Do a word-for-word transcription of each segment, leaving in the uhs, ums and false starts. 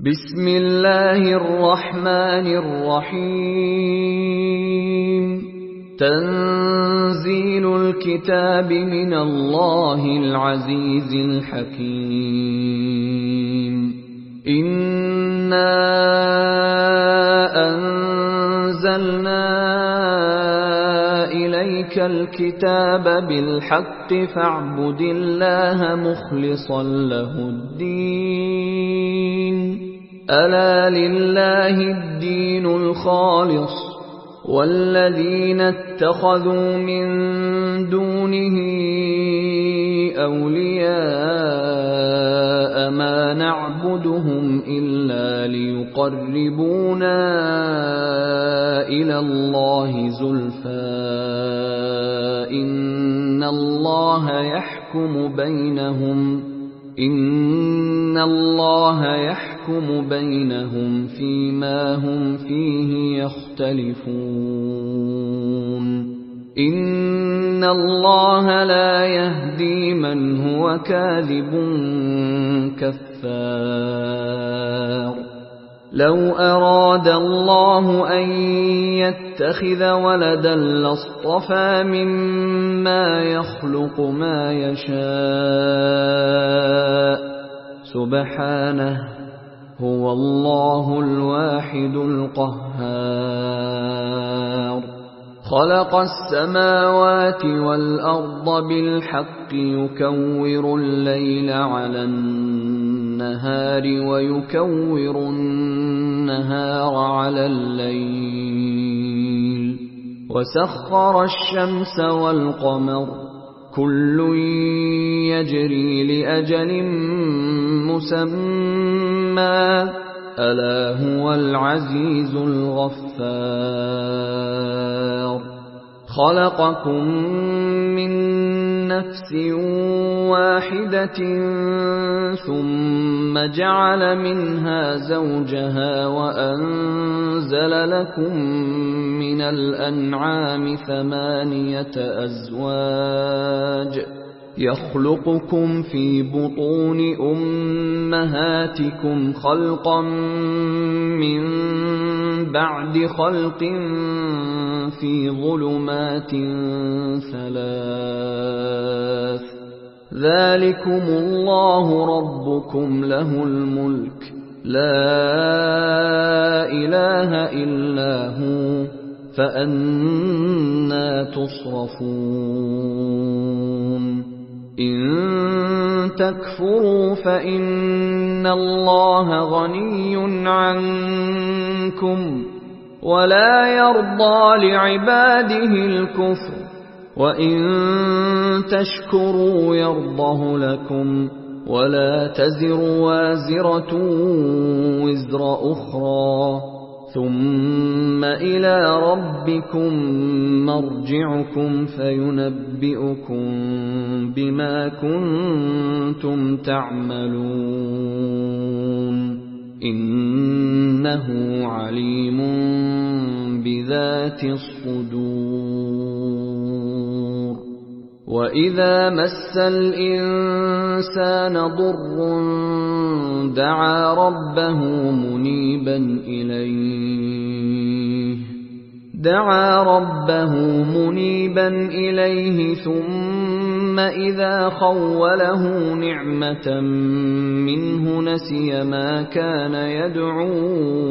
بسم الله الرحمن الرحيم تنزيل الكتاب من الله العزيز الحكيم إنا أنزلنا إليك الكتاب بالحق فاعبد الله مخلصا له الدين ألا لله الدين الخالص والذين اتخذوا من دونه أولياء ما نعبدهم إلا ليقربونا إلى الله زلفى إن الله يحكم بينهم إن الله يحكم بينهم فيما هم فيه يختلفون إن الله لا يهدي من هو كاذب كفار لو أراد الله أن يتخذ ولدا لاصطفى مما يخلق ما يشاء سبحانه هو الله الواحد القهار خلق السماوات والأرض بالحق يكور الليل على النهار ويكور النهار على الليل وسخر الشمس والقمر كل يجري لأجل مسمى ألا هو العزيز الغفار خلقكم من نفس واحدة ثم جعل منها زوجها وأنزل لكم من الأنعام ثمانية أزواج يخلقكم في بطون أمهاتكم خلقا من بعد خلق في ظلمات ثلاث ذلكم الله ربكم له الملك لا إله إلا هو فأنى تصرفون إن تكفروا فإن الله غني عنكم ولا يرضى لعباده الكفر وإن تشكروا يرضه لكم ولا تزر وازرة وزر أخرى ثم إلى ربكم مرجعكم فينبئكم بما كنتم تعملون إنه عليم بذات الصدور وإذا مس الإنسان ضر دعا ربه منيبا إليه دعا ربه منيبا إليه ثم إذا خوله نعمة منه نسي ما كان يدعو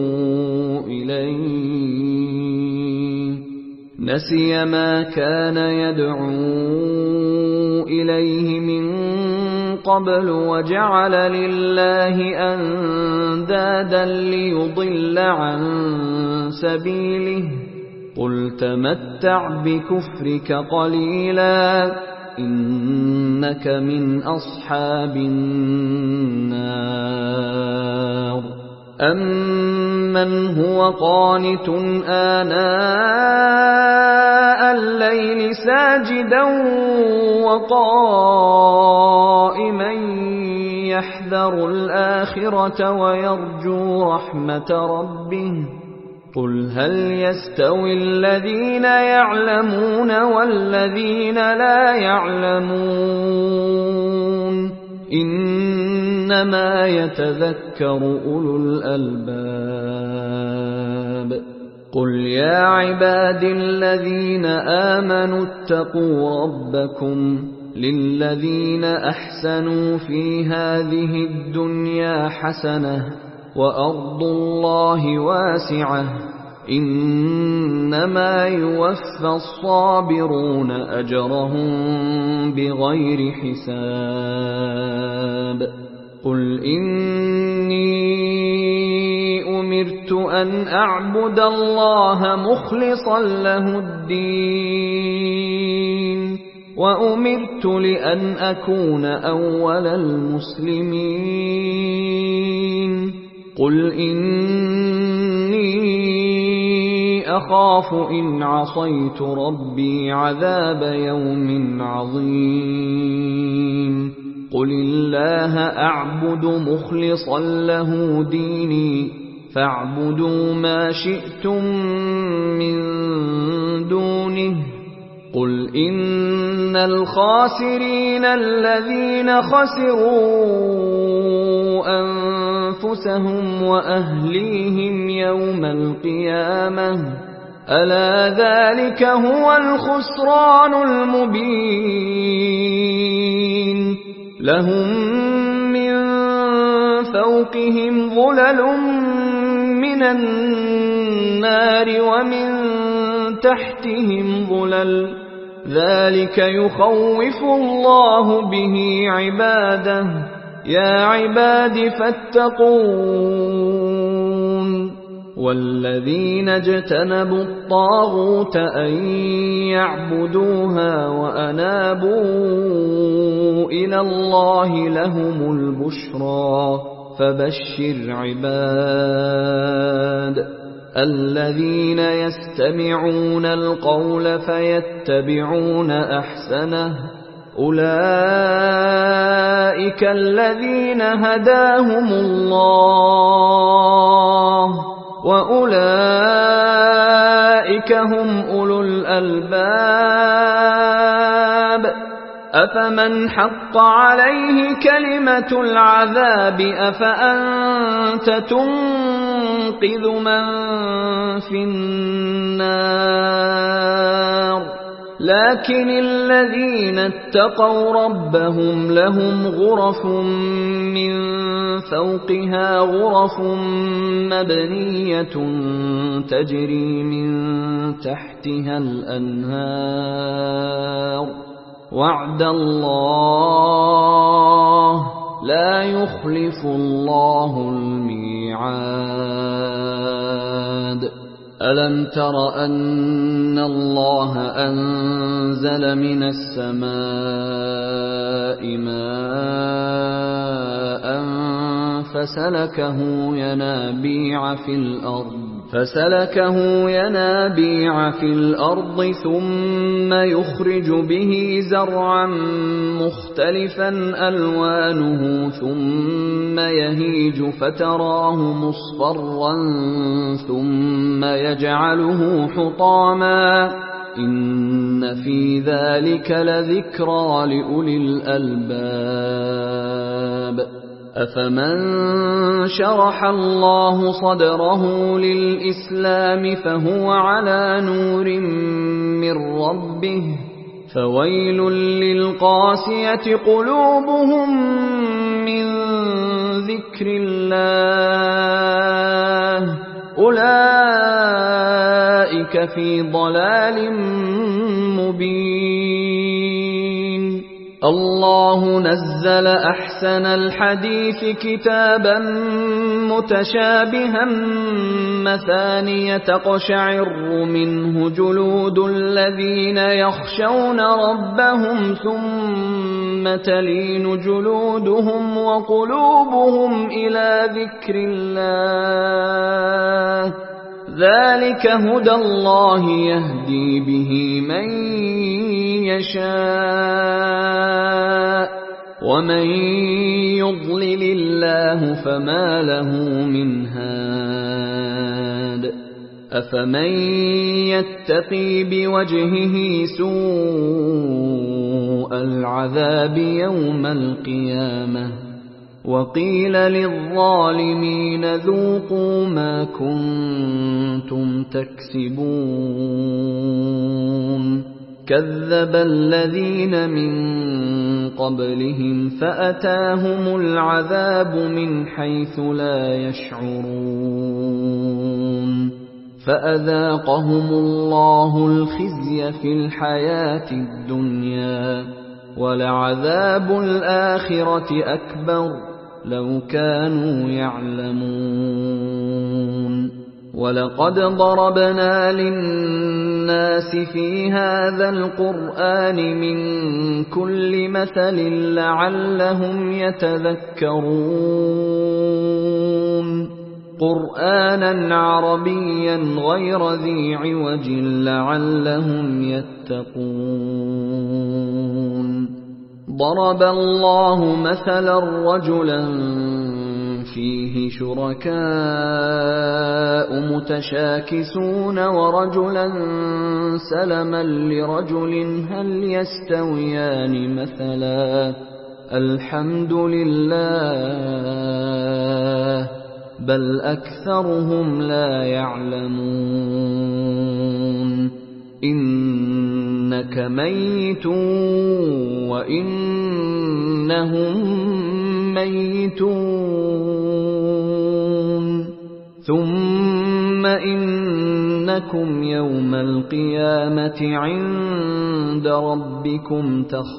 إليه نسي ما كان يدعو إليه من قبل وجعل لله أندادا ليضل عن سبيله قل تمتع بكفرك قليلا إنك من أصحاب النار أمن هو قانت آناء الليل ساجدا وقائما يحذر الآخرة ويرجو رحمة ربه قل هل يستوي الذين يعلمون والذين لا يعلمون إنما يتذكر أولو الألباب قل يا عبادي الذين آمنوا اتقوا ربكم للذين أحسنوا في هذه الدنيا حسنة وأرض الله واسعة إنما يوفى الصابرون أجرهم بغير حساب قل إني أمرت أن أعبد الله مخلصا له الدين وأمرت لأن أكون أول المسلمين قل إني أخاف إن عصيت ربي عذاب يوم عظيم قل الله أعبد مخلصا له ديني فاعبدوا ما شئتم من دونه قل إن الخاسرين الذين خسروا أنفسهم وأهليهم يوم القيامة ألا ذلك هو الخسران المبين لهم من فوقهم ظلل من النار ومن تحتهم ظلل ذلك يخوف الله به عباده يا عباد فاتقون والذين اجتنبوا الطاغوت أن يعبدوها وأنابوا إلى الله لهم البشرى فبشر عباد الذين يستمعون القول فيتبعون أحسنه أولئك الذين هداهم الله وأولئك هم أولو الألباب أفمن حق عليه كلمة العذاب أفأنت تنقذ من في النار لكن الذين اتقوا ربهم لهم غرف من فوقها غرف مبنية تجري من تحتها الأنهار وعد الله لا يخلف الله الميعاد ألم تر أن الله أنزل من السماء ماء فسلكه ينابيع في الأرض فسلكه ينابيع في الأرض ثم يخرج به زرعا مختلفا ألوانه ثم يهيج فتراه مصفرا ثم يجعله حطاما إن في ذلك لذكرى لأولي الألباب أفمن شرح الله صدره للإسلام فهو على نور من ربه فويل للقاسية قلوبهم من ذكر الله أولئك في ضلال مبين الله نزل أحسن الحديث كتابا متشابها مثانية تقشعر منه جلود الذين يخشون ربهم ثم تلين جلودهم وقلوبهم إلى ذكر الله ذلك هدى الله يهدي به من يشاء ومن يضلل الله فما له من هاد أفمن يتقي بوجهه سوء العذاب يوم القيامة وقيل للظالمين ذوقوا ما كنتم تكسبون كذب الذين من قبلهم فأتاهم العذاب من حيث لا يشعرون فأذاقهم الله الخزي في الحياة الدنيا ولعذاب الآخرة أكبر لو كانوا يعلمون ولقد ضربنا للناس في هذا القرآن من كل مثل لعلهم يتذكرون قرآنا عربيا غير ذي عوج لعلهم يتقون ضرب الله مثلا رجلا فيه شركاء متشاكسون ورجلا سلما لرجل هل يستويان مثلا الحمد لله بل أكثرهم لا يعلمون إنك ميت وإنهم ميتون ثم إنكم يوم القيامة عند ربكم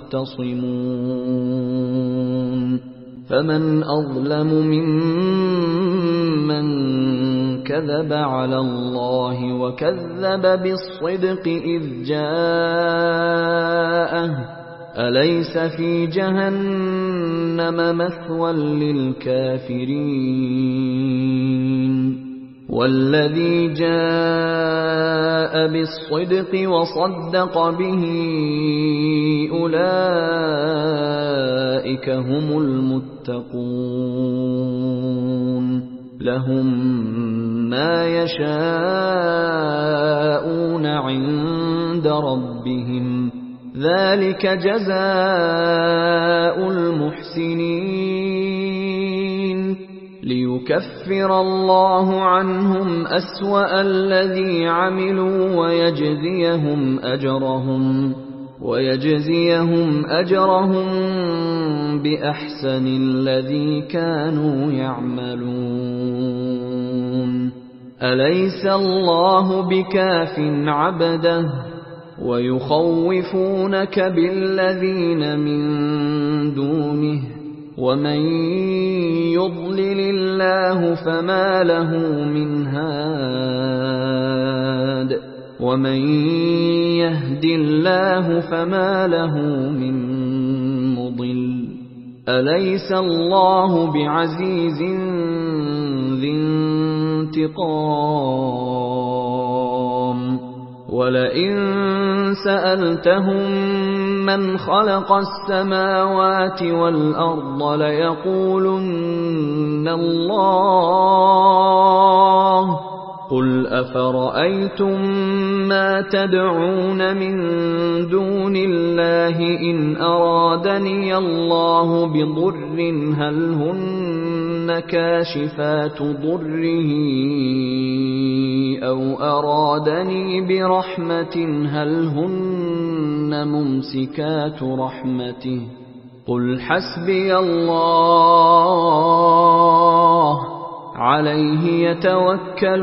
تختصمون فمن أظلم ممن كذب على الله وكذب بالصدق إذ جاءه أليس في جهنم مثوى للكافرين والذي جاء بالصدق وصدق به أولئك هم المتقون لهم ما يشاءون عند ربهم ذلك جزاء المحسنين ليكفر الله عنهم أسوأ الذي عملوا ويجزيهم أجرهم ويجزيهم أجرهم بأحسن الذي كانوا يعملون أليس الله بكاف عبده ويخوفونك بالذين من دونه ومن يضلل الله فما له من هاد ومن يهد الله فما له من مضل أليس الله بعزيز ذي انتقام ولئن سألتهم من خلق السماوات والأرض ليقولن الله قل أفرأيتم ما تدعون من دون الله إن أرادني الله بضر هل هن كاشفات ضره أو أرادني برحمة هل هن ممسكات رحمته قل حسبي الله عليه يتوكل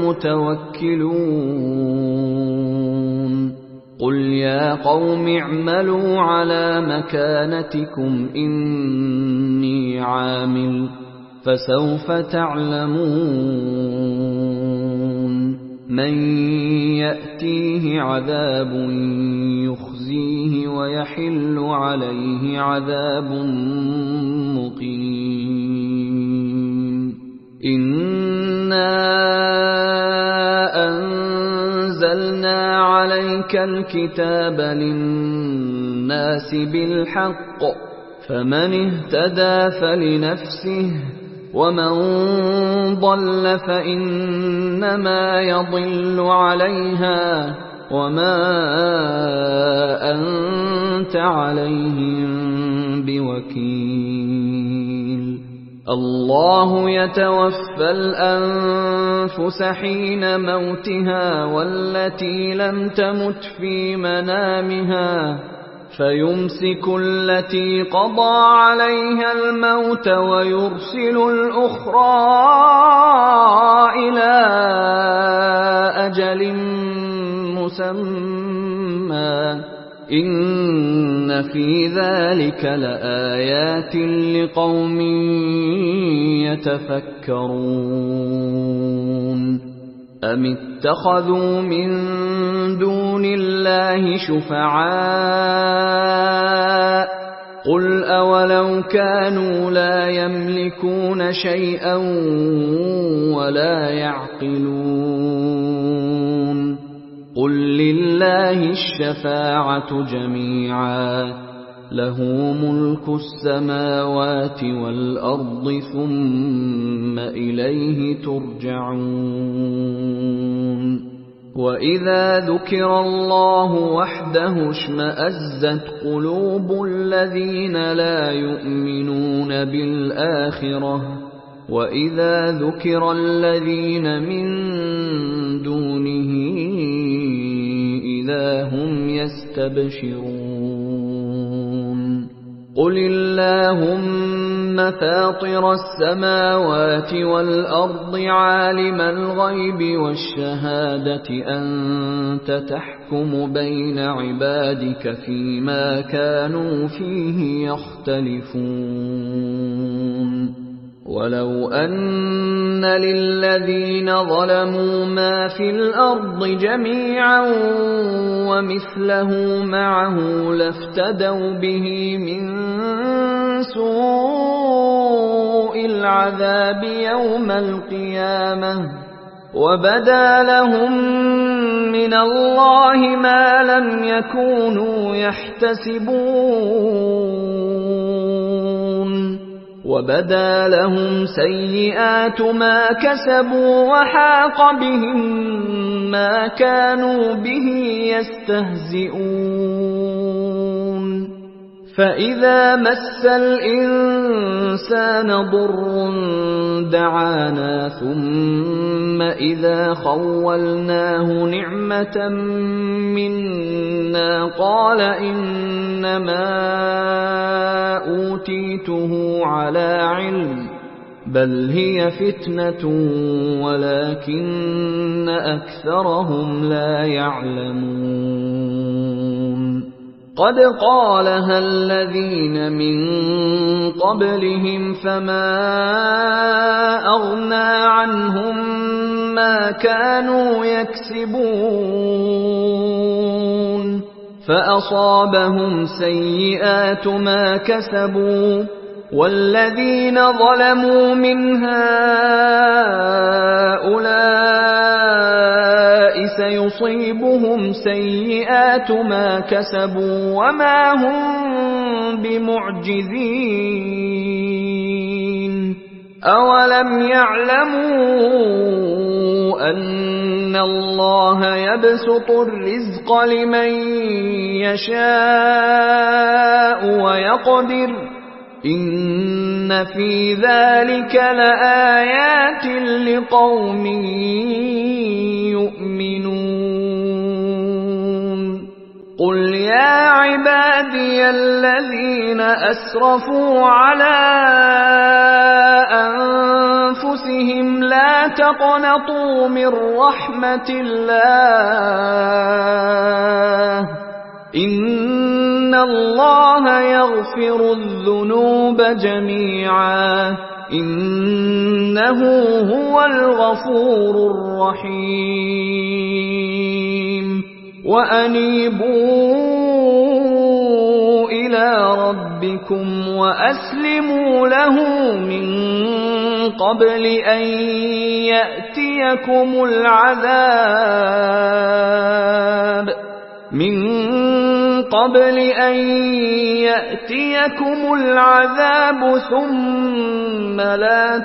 المتوكلون قل يا قوم اعملوا على مكانتكم إني عامل فسوف تعلمون من يأتيه عذاب يخزيه ويحل عليه عذاب مقيم إنا أنزلنا عليك الكتاب للناس بالحق فمن اهتدى فلنفسه ومن ضل فإنما يضل عليها وما أنت عليهم بوكيل الله يتوفى الأنفس حين موتها والتي لم تمت في منامها فيمسك التي قضى عليها الموت ويرسل الأخرى إلى أجل مسمى إن في ذلك لآيات لقوم يتفكرون أم اتخذوا من دون الله شفعاء قل أولو كانوا لا يملكون شيئا ولا يعقلون قل لله الشفاعة جميعا له ملك السماوات والأرض ثم إليه ترجعون وإذا ذكر الله وحده اشمأزت قلوب الذين لا يؤمنون بالآخرة وإذا ذكر الذين من دونه إذا هم يستبشرون قل اللهم فاطر السماوات والأرض عالم الغيب والشهادة أنت تحكم بين عبادك فيما كانوا فيه يختلفون ولو أن للذين ظلموا ما في الأرض جميعا ومثله معه لافتدوا به من سوء العذاب يوم القيامة وبدا لهم من الله ما لم يكونوا يحتسبون وبدا لهم سيئات ما كسبوا وحاق بهم ما كانوا به يستهزئون فإذا مس الإنسان ضر دعانا ثم إذا خولناه نعمة منا قال إنما أوتيته على علم بل هي فتنة ولكن أكثرهم لا يعلمون قد قالها الذين من قبلهم فما أغنى عنهم ما كانوا يكسبون فأصابهم سيئات ما كسبوا والذين ظلموا من هؤلاء سيصيبهم سيئات ما كسبوا وما هم بمعجزين أولم يعلموا أن الله يبسط الرزق لمن يشاء ويقدر إن في ذلك لآيات لقوم يؤمنون قل يا عبادي الذين أسرفوا على أنفسهم لا تقنطوا من رحمة الله إن الله يغفر الذنوب جميعا إنه هو الغفور الرحيم وأنيبوا إلى ربكم وأسلموا له من قبل أن يأتيكم العذاب من قبل أن يأتيكم العذاب ثم لا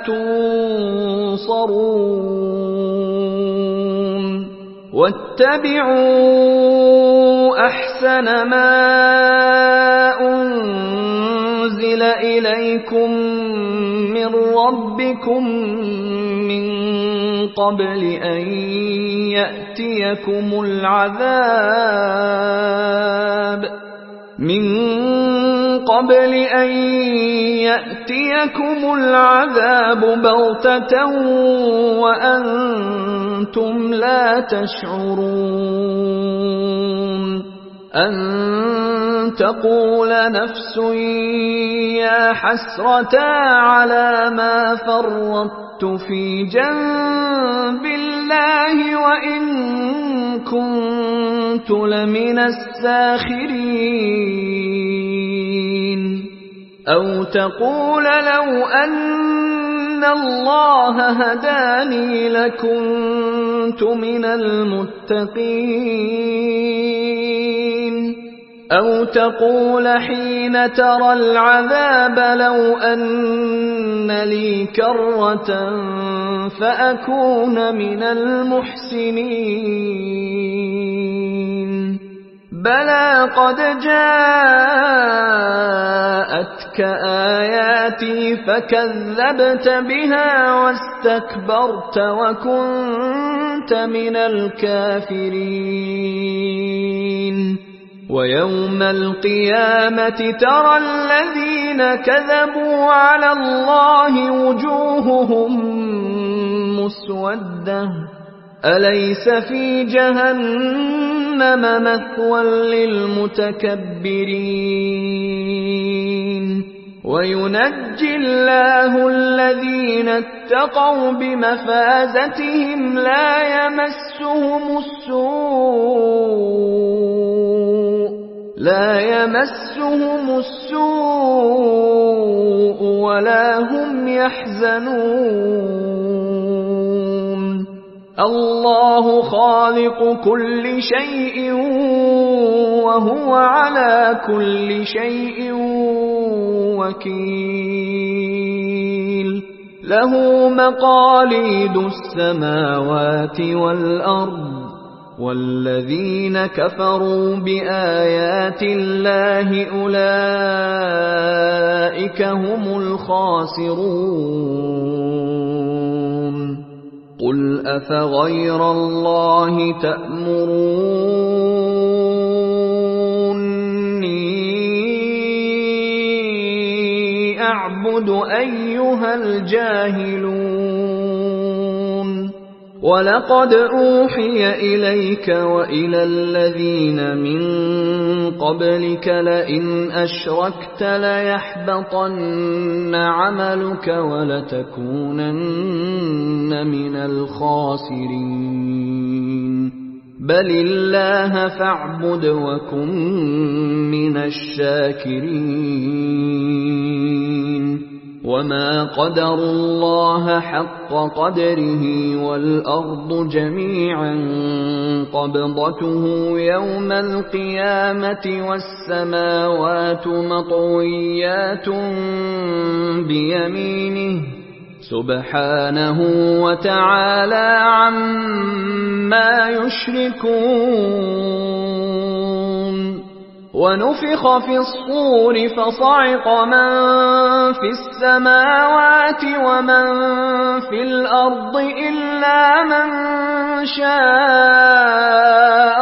تنصرون واتبعوا أحسن ما أنزل إليكم من ربكم من قبل أن يأتيكم العذاب من قبل أن يأتيكم العذاب بغتة وأنتم لا تشعرون أن تقول نفس يا حسرة على ما فرطت في جنب الله وإن كنت لمن الساخرين أو تقول لو أن الله هداني لكنت من المتقين أو تقول حين ترى العذاب لو أن لي كرة فأكون من المحسنين بلى قد جاءتك آياتي فكذبت بها واستكبرت وكنت من الكافرين ويوم القيامة ترى الذين كذبوا على الله وجوههم مسودة أليس في جهنم مثوى للمتكبرين وينجي الله الذين اتقوا بمفازتهم لا يمسهم السوء لا يمسهم السوء ولا هم يحزنون الله خالق كل شيء وهو على كل شيء وكيل له مقاليد السماوات والأرض والذين كفروا بآيات الله أولئك هم الخاسرون قل أفغير الله تأمروني أعبد أيها الجاهلون ولقد أوحي إليك وإلى الذين من قبلك لئن أشركت ليحبطن عملك ولتكونن من الخاسرين بل الله فاعبد وكن من الشاكرين وما قدروا الله حق قدره والأرض جميعا قبضته يوم القيامة والسماوات مطويات بيمينه سبحانه وتعالى عما يشركون ونفخ في الصور فصعق من في السماوات ومن في الأرض إلا من شاء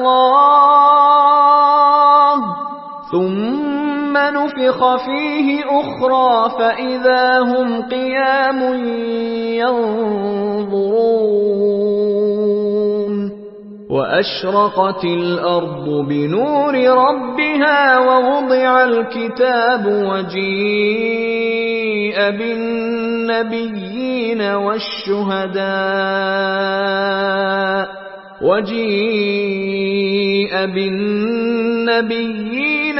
الله ثم نفخ فيه أخرى فإذا هم قيام ينظرون وأشرقت الأرض بنور ربها ووضع الكتاب وجيء بالنبيين والشهداء وجيء بالنبيين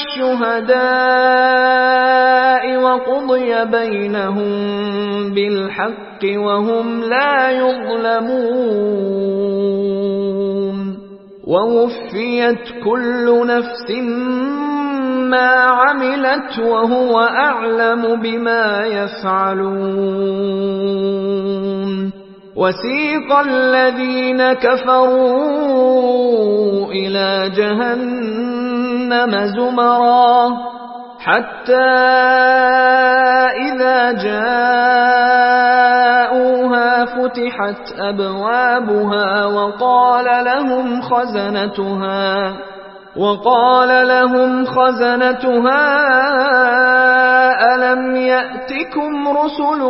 والشهداء وقضي بينهم بالحق وهم لا يظلمون ووفيت كل نفس ما عملت وهو أعلم بما يفعلون وسيق الذين كفروا إلى جهنم زمرا حتى إذا جاءوها فتحت أبوابها وقال لهم خزنتها وقال لهم خزنتها ألم يأتكم رسل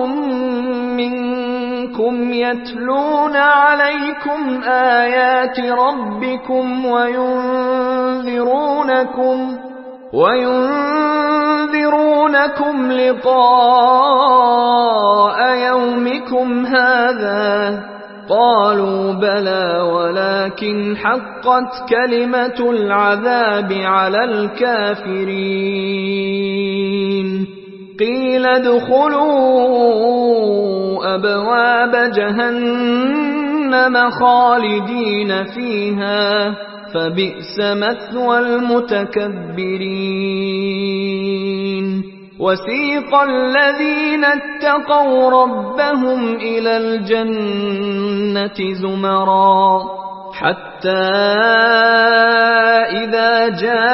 منكم يتلون عليكم آيات ربكم وينذرونكم وينذرونكم لقاء يومكم هذا قالوا بلى ولكن حقت كلمة العذاب على الكافرين قيل ادخلوا أبواب جهنم خالدين فيها فبئس مثوى المتكبرين وسيق الذين اتقوا ربهم إلى الجنة زمرا حتى إذا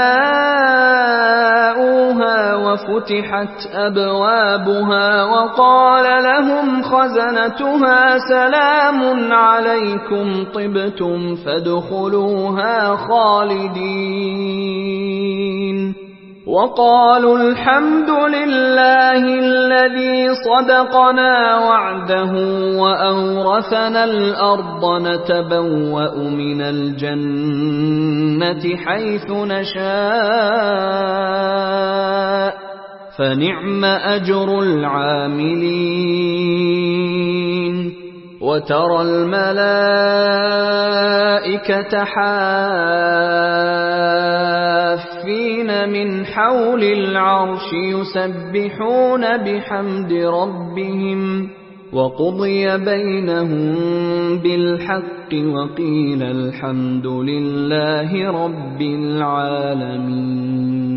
جاءوها وفتحت أبوابها وقال لهم خزنتها سلام عليكم طبتم فادخلوها خالدين وقالوا الحمد لله الذي صدقنا وعده وأورثنا الأرض نتبوأ من الجنة حيث نشاء فنعم أجر العاملين وترى الملائكة حافين من حول العرش يسبحون بحمد ربهم وقضي بينهم بالحق وقيل الحمد لله رب العالمين.